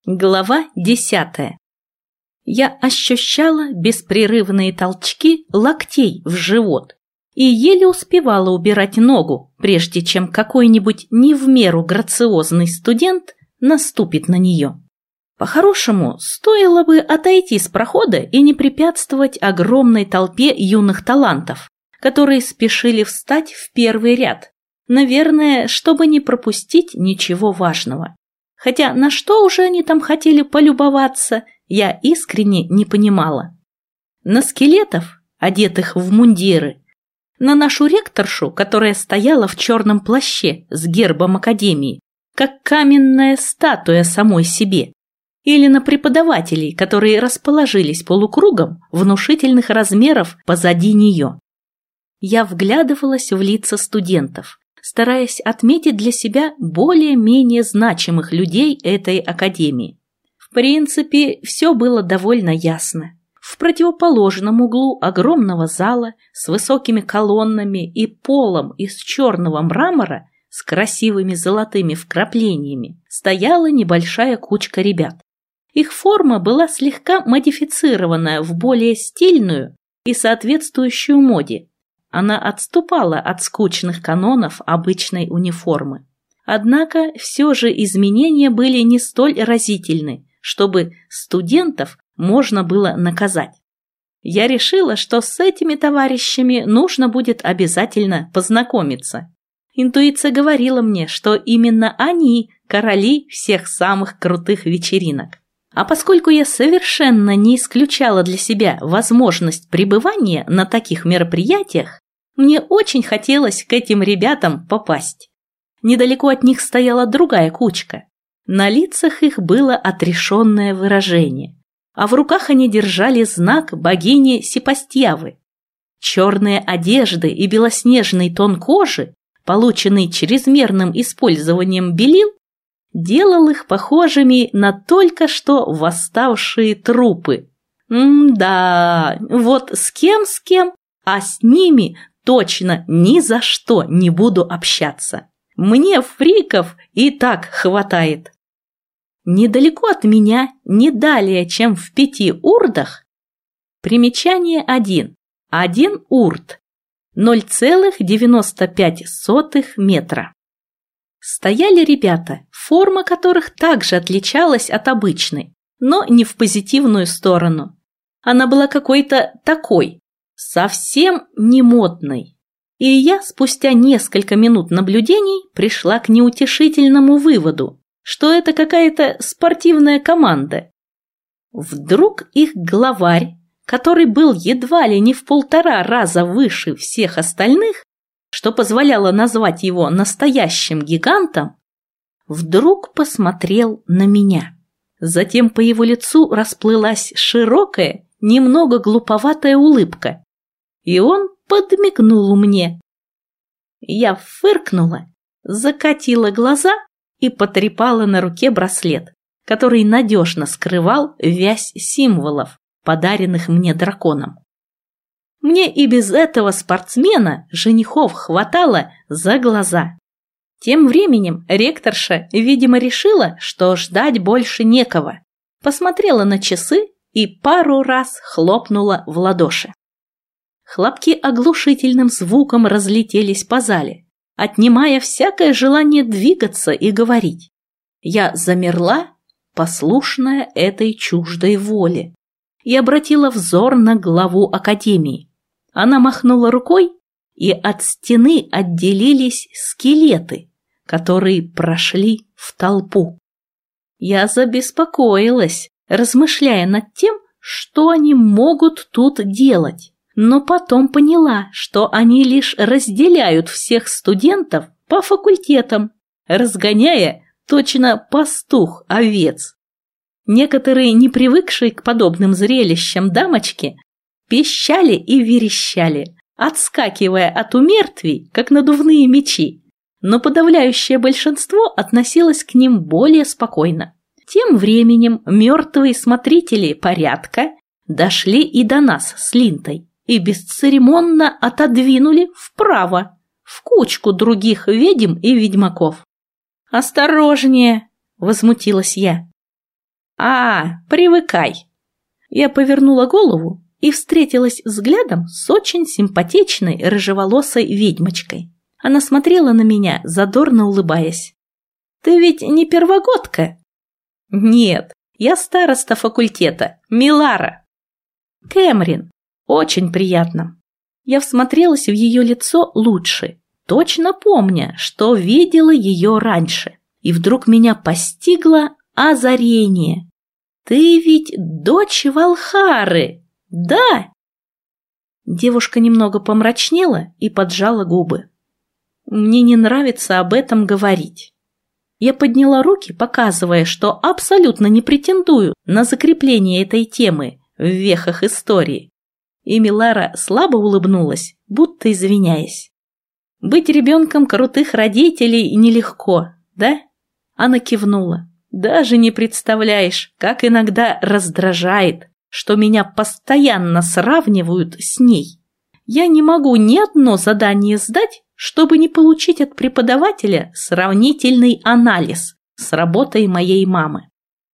Глава 10. Я ощущала беспрерывные толчки локтей в живот и еле успевала убирать ногу, прежде чем какой-нибудь не в меру грациозный студент наступит на нее. По-хорошему, стоило бы отойти с прохода и не препятствовать огромной толпе юных талантов, которые спешили встать в первый ряд, наверное, чтобы не пропустить ничего важного. Хотя на что уже они там хотели полюбоваться, я искренне не понимала. На скелетов, одетых в мундиры, на нашу ректоршу, которая стояла в черном плаще с гербом академии, как каменная статуя самой себе, или на преподавателей, которые расположились полукругом внушительных размеров позади нее. Я вглядывалась в лица студентов, стараясь отметить для себя более-менее значимых людей этой академии. В принципе, все было довольно ясно. В противоположном углу огромного зала с высокими колоннами и полом из черного мрамора с красивыми золотыми вкраплениями стояла небольшая кучка ребят. Их форма была слегка модифицированная в более стильную и соответствующую моде. Она отступала от скучных канонов обычной униформы. Однако все же изменения были не столь разительны, чтобы студентов можно было наказать. Я решила, что с этими товарищами нужно будет обязательно познакомиться. Интуиция говорила мне, что именно они короли всех самых крутых вечеринок. А поскольку я совершенно не исключала для себя возможность пребывания на таких мероприятиях, мне очень хотелось к этим ребятам попасть. Недалеко от них стояла другая кучка. На лицах их было отрешенное выражение, а в руках они держали знак богини Сепастьявы. Черные одежды и белоснежный тон кожи, полученный чрезмерным использованием белил, делал их похожими на только что восставшие трупы. Да, вот с кем, а с ними точно ни за что не буду общаться. Мне фриков и так хватает. Недалеко от меня, не далее, чем в 5 урдах, примечание 1. 1 урд, 0,95 метра. Стояли ребята, форма которых также отличалась от обычной, но не в позитивную сторону. Она была какой-то такой, совсем не модной. И я спустя несколько минут наблюдений пришла к неутешительному выводу, что это какая-то спортивная команда. Вдруг их главарь, который был едва ли не в 1,5 раза выше всех остальных, что позволяло назвать его настоящим гигантом, вдруг посмотрел на меня. Затем по его лицу расплылась широкая, немного глуповатая улыбка, и он подмигнул мне. Я фыркнула, закатила глаза и потрепала на руке браслет, который надежно скрывал вязь символов, подаренных мне драконом. Мне и без этого спортсмена женихов хватало за глаза. Тем временем ректорша, видимо, решила, что ждать больше некого, посмотрела на часы и пару раз хлопнула в ладоши. Хлопки оглушительным звуком разлетелись по зале, отнимая всякое желание двигаться и говорить. Я замерла, послушная этой чуждой воле, и обратила взор на главу академии. Она махнула рукой, и от стены отделились скелеты, которые прошли в толпу. Я забеспокоилась, размышляя над тем, что они могут тут делать, но потом поняла, что они лишь разделяют всех студентов по факультетам, разгоняя точно пастух овец. Некоторые, не привыкшие к подобным зрелищам дамочки, пищали и верещали, отскакивая от умертвий, как надувные мечи, но подавляющее большинство относилось к ним более спокойно. Тем временем мертвые смотрители порядка дошли и до нас с Линтой и бесцеремонно отодвинули вправо, в кучку других ведьм и ведьмаков. «Осторожнее!» – возмутилась я. Привыкай. Я повернула голову и встретилась взглядом с очень симпатичной рыжеволосой ведьмочкой. Она смотрела на меня, задорно улыбаясь. «Ты ведь не первогодка?» «Нет, я староста факультета, Милара». «Кэмрин, очень приятно». Я всмотрелась в ее лицо лучше, точно помня, что видела ее раньше. И вдруг меня постигло озарение. «Ты ведь дочь Валхары, да?» Девушка немного помрачнела и поджала губы. «Мне не нравится об этом говорить». Я подняла руки, показывая, что абсолютно не претендую на закрепление этой темы в вехах истории. И Милара слабо улыбнулась, будто извиняясь. «Быть ребенком крутых родителей нелегко, да?» Она кивнула. «Даже не представляешь, как иногда раздражает, что меня постоянно сравнивают с ней. Я не могу ни одно задание сдать, чтобы не получить от преподавателя сравнительный анализ с работой моей мамы».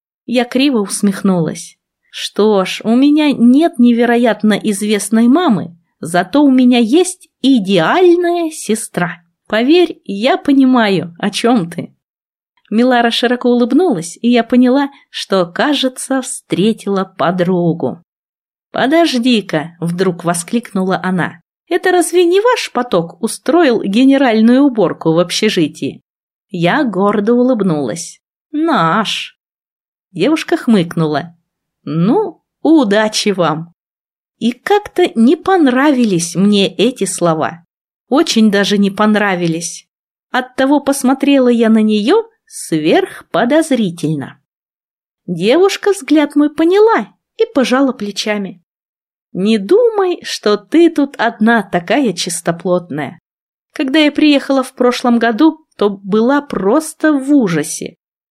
Я криво усмехнулась. «Что ж, у меня нет невероятно известной мамы, зато у меня есть идеальная сестра. Поверь, я понимаю, о чем ты». Милара широко улыбнулась, и я поняла, что, кажется, встретила подругу. «Подожди-ка!» – вдруг воскликнула она. «Это разве не ваш поток устроил генеральную уборку в общежитии?» Я гордо улыбнулась. «Наш!» Девушка хмыкнула. «Ну, удачи вам!» И как-то не понравились мне эти слова. Очень даже не понравились. Оттого посмотрела я на нее сверхподозрительно. Девушка взгляд мой поняла и пожала плечами. «Не думай, что ты тут одна такая чистоплотная. Когда я приехала в прошлом году, то была просто в ужасе.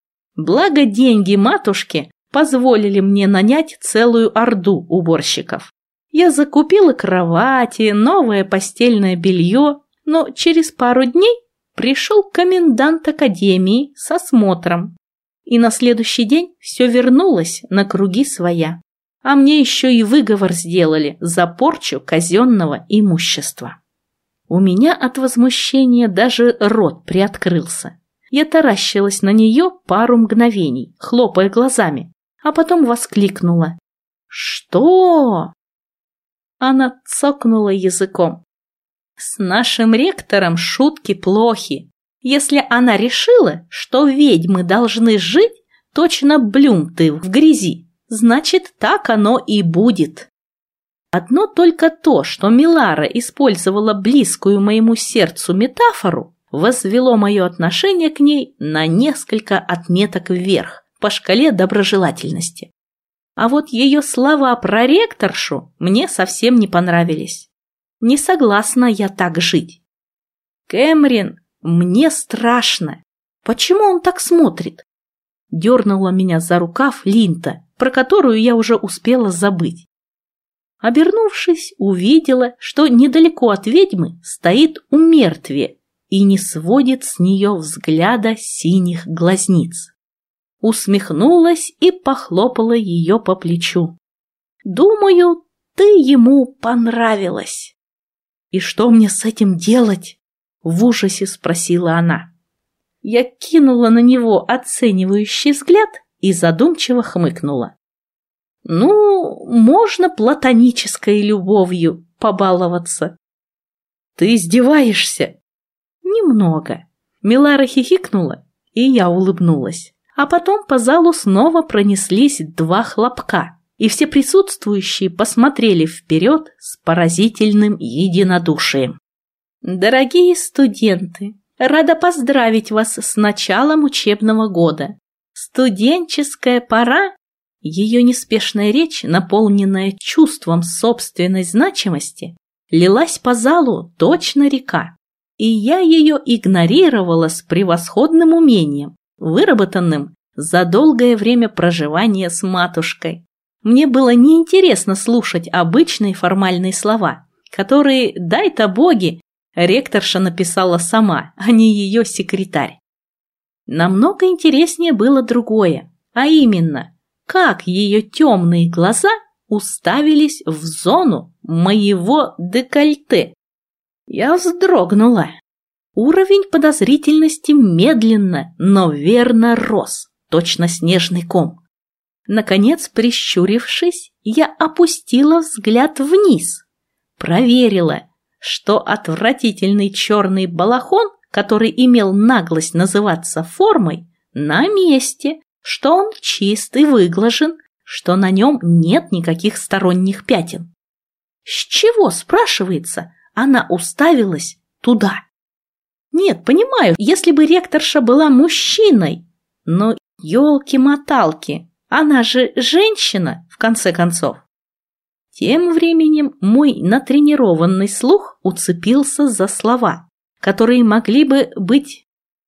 Благо деньги матушки позволили мне нанять целую орду уборщиков. Я закупила кровати, новое постельное белье, но через пару дней пришел комендант академии с осмотром, и на следующий день все вернулось на круги своя. А мне еще и выговор сделали за порчу казенного имущества». У меня от возмущения даже рот приоткрылся. Я таращилась на нее пару мгновений, хлопая глазами, а потом воскликнула. «Что?» Она цокнула языком. «С нашим ректором шутки плохи. Если она решила, что ведьмы должны жить точно блюмты в грязи, значит, так оно и будет». Одно только то, что Милара использовала близкую моему сердцу метафору, возвело мое отношение к ней на несколько отметок вверх по шкале доброжелательности. А вот ее слова про ректоршу мне совсем не понравились. Не согласна я так жить. «Кэмрин, мне страшно. Почему он так смотрит?» Дернула меня за рукав Линта, про которую я уже успела забыть. Обернувшись, увидела, что недалеко от ведьмы стоит умертвие и не сводит с нее взгляда синих глазниц. Усмехнулась и похлопала ее по плечу. «Думаю, ты ему понравилась». «И что мне с этим делать?» – в ужасе спросила она. Я кинула на него оценивающий взгляд и задумчиво хмыкнула. «Ну, можно платонической любовью побаловаться». «Ты издеваешься?» «Немного». Милара хихикнула, и я улыбнулась. А потом по залу снова пронеслись 2 хлопка, и все присутствующие посмотрели вперед с поразительным единодушием. «Дорогие студенты, рада поздравить вас с началом учебного года. Студенческая пора». Ее неспешная речь, наполненная чувством собственной значимости, лилась по залу точно река, и я ее игнорировала с превосходным умением, выработанным за долгое время проживания с матушкой. Мне было неинтересно слушать обычные формальные слова, которые, дай-то боги, ректорша написала сама, а не ее секретарь. Намного интереснее было другое, а именно, как ее темные глаза уставились в зону моего декольте. Я вздрогнула. Уровень подозрительности медленно, но верно рос, точно снежный ком. Наконец, прищурившись, я опустила взгляд вниз, проверила, что отвратительный черный балахон, который имел наглость называться формой, на месте, что он чист и выглажен, что на нем нет никаких сторонних пятен. С чего, спрашивается, она уставилась туда? Нет, понимаю, если бы ректорша была мужчиной, но елки-моталки, она же женщина, в конце концов. Тем временем мой натренированный слух уцепился за слова, которые могли бы быть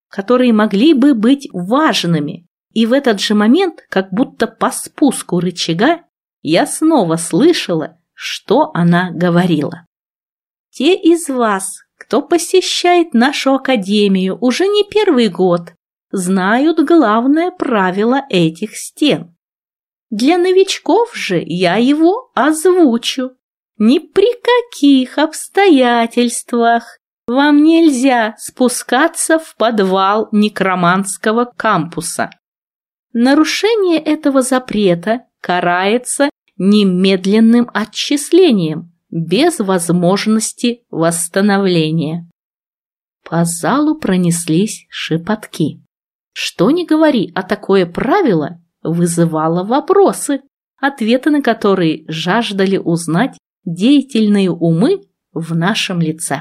важными, и в этот же момент, как будто по спуску рычага, я снова слышала, что она говорила. Те из вас, кто посещает нашу академию уже не первый год, знают главное правило этих стен. Для новичков же я его озвучу. Ни при каких обстоятельствах вам нельзя спускаться в подвал некроманского кампуса. Нарушение этого запрета карается немедленным отчислением, без возможности восстановления. По залу пронеслись шепотки. Что ни говори, а такое правило вызывало вопросы, ответы на которые жаждали узнать деятельные умы в нашем лице.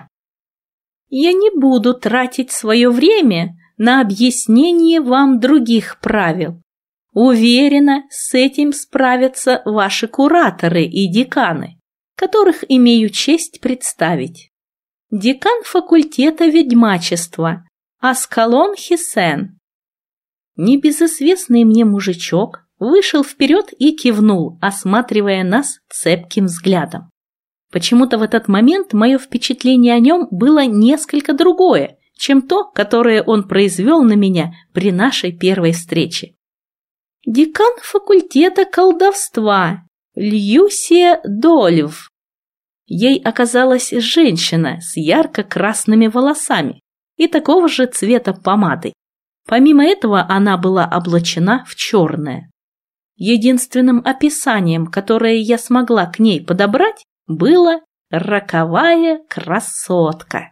Я не буду тратить свое время на объяснение вам других правил. Уверена, с этим справятся ваши кураторы и деканы, которых имею честь представить. Декан факультета ведьмачества Аскалон Хисен. Небезызвестный мне мужичок вышел вперед и кивнул, осматривая нас цепким взглядом. Почему-то в этот момент мое впечатление о нем было несколько другое, чем то, которое он произвел на меня при нашей первой встрече. Декан факультета колдовства Льюсия Дольв. Ей оказалась женщина с ярко-красными волосами и такого же цвета помадой. Помимо этого она была облачена в черное. Единственным описанием, которое я смогла к ней подобрать, было «роковая красотка».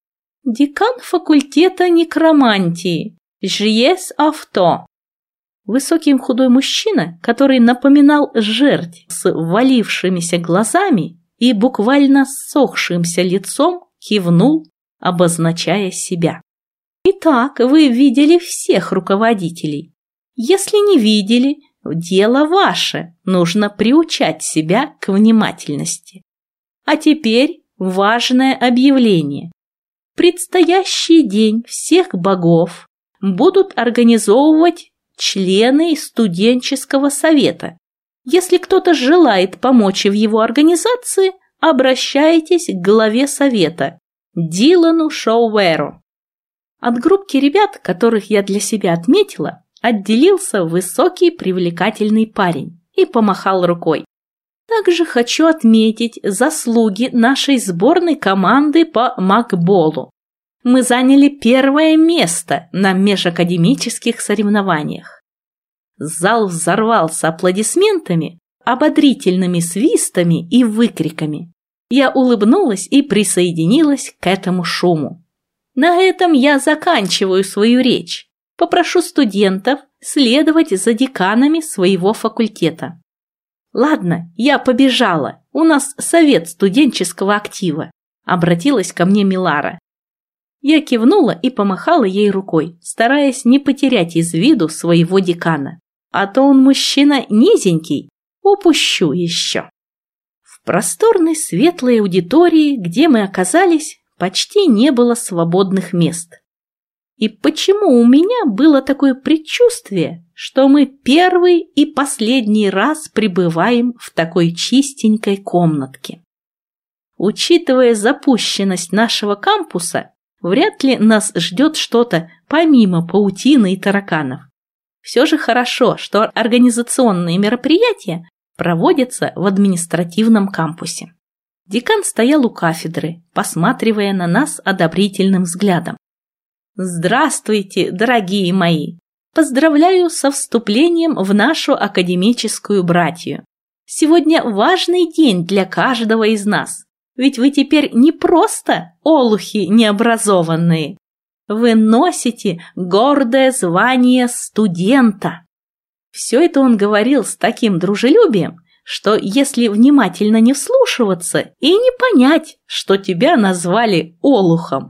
Декан факультета некромантии Жиес Авто. Высокий худой мужчина, который напоминал жерть с ввалившимися глазами и буквально ссохшимся лицом, кивнул, обозначая себя. Итак, вы видели всех руководителей. Если не видели, дело ваше, нужно приучать себя к внимательности. А теперь важное объявление. В предстоящий день всех богов будут организовывать члены студенческого совета. Если кто-то желает помочь в его организации, обращайтесь к главе совета, Дилану Шоуэру. От группки ребят, которых я для себя отметила, отделился высокий привлекательный парень и помахал рукой. Также хочу отметить заслуги нашей сборной команды по макболу. Мы заняли первое место на межакадемических соревнованиях. Зал взорвался аплодисментами, ободрительными свистами и выкриками. Я улыбнулась и присоединилась к этому шуму. На этом я заканчиваю свою речь. Попрошу студентов следовать за деканами своего факультета. Ладно, я побежала. У нас совет студенческого актива. Обратилась ко мне Милара. Я кивнула и помахала ей рукой, стараясь не потерять из виду своего декана. А то он мужчина низенький, упущу еще. В просторной светлой аудитории, где мы оказались, почти не было свободных мест. И почему у меня было такое предчувствие, что мы первый и последний раз пребываем в такой чистенькой комнатке? Учитывая запущенность нашего кампуса, вряд ли нас ждет что-то помимо паутины и тараканов. Все же хорошо, что организационные мероприятия проводятся в административном кампусе. Декан стоял у кафедры, посматривая на нас одобрительным взглядом. «Здравствуйте, дорогие мои! Поздравляю со вступлением в нашу академическую братью. Сегодня важный день для каждого из нас, ведь вы теперь не просто олухи необразованные. Вы носите гордое звание студента». Все это он говорил с таким дружелюбием, что если внимательно не вслушиваться и не понять, что тебя назвали олухом.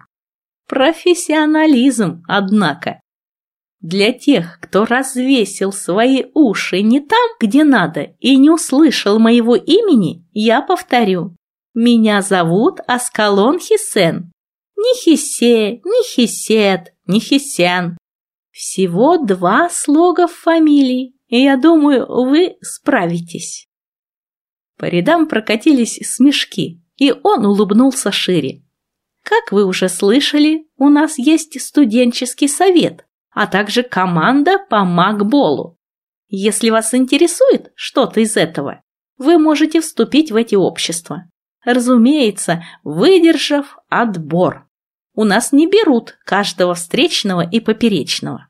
Профессионализм, однако. Для тех, кто развесил свои уши не там, где надо, и не услышал моего имени, я повторю. Меня зовут Аскалон Хисен. Не Хисе, не Хисет, не Хисен. Всего 2 слога в фамилии, и я думаю, вы справитесь. По рядам прокатились смешки, и он улыбнулся шире. Как вы уже слышали, у нас есть студенческий совет, а также команда по магболу. Если вас интересует что-то из этого, вы можете вступить в эти общества. Разумеется, выдержав отбор. У нас не берут каждого встречного и поперечного.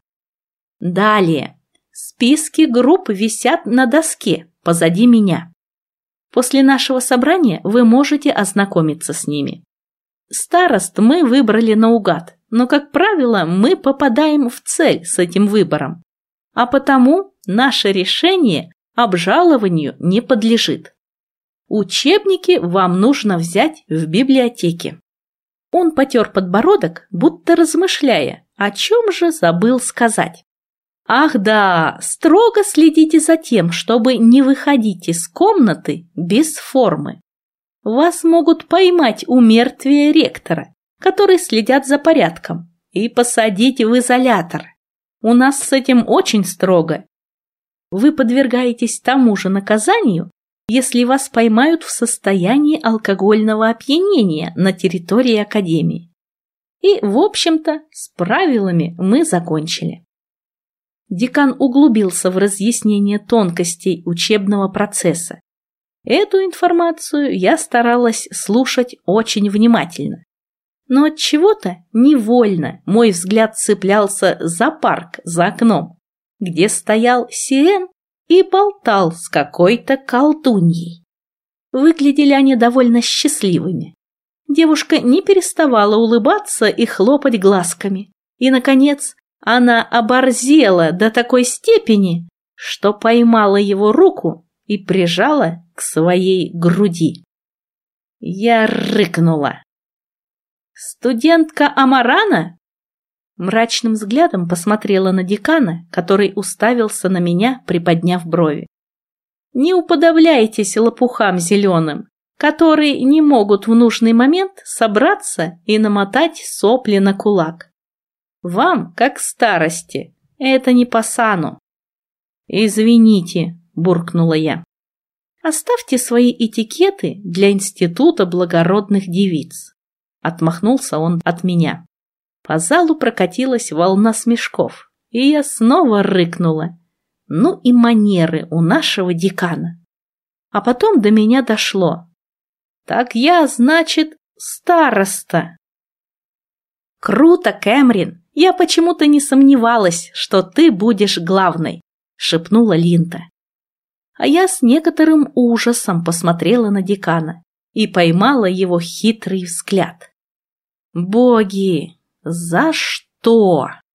Далее. Списки групп висят на доске позади меня. После нашего собрания вы можете ознакомиться с ними. Старост мы выбрали наугад, но, как правило, мы попадаем в цель с этим выбором. А потому наше решение обжалованию не подлежит. Учебники вам нужно взять в библиотеке. Он потер подбородок, будто размышляя, о чем же забыл сказать. Ах да, строго следите за тем, чтобы не выходить из комнаты без формы. Вас могут поймать у мертвия ректора, которые следят за порядком, и посадить в изолятор. У нас с этим очень строго. Вы подвергаетесь тому же наказанию, если вас поймают в состоянии алкогольного опьянения на территории академии. И, в общем-то, с правилами мы закончили. Декан углубился в разъяснение тонкостей учебного процесса. Эту информацию я старалась слушать очень внимательно. Но от чего-то невольно мой взгляд цеплялся за парк за окном, где стоял Сирен и болтал с какой-то колдуньей. Выглядели они довольно счастливыми. Девушка не переставала улыбаться и хлопать глазками. И, наконец, она оборзела до такой степени, что поймала его руку и прижала к своей груди. Я рыкнула. «Студентка Амарана?» Мрачным взглядом посмотрела на декана, который уставился на меня, приподняв брови. «Не уподобляйтесь лопухам зеленым, которые не могут в нужный момент собраться и намотать сопли на кулак. Вам, как старости, это не по сану». «Извините», – буркнула я. «Оставьте свои этикеты для института благородных девиц», – отмахнулся он от меня. По залу прокатилась волна смешков, и я снова рыкнула. Ну и манеры у нашего декана. А потом до меня дошло. Так я, значит, староста. «Круто, Кэмрин! Я почему-то не сомневалась, что ты будешь главной», — шепнула Линта. А я с некоторым ужасом посмотрела на декана и поймала его хитрый взгляд. «Боги! За что?»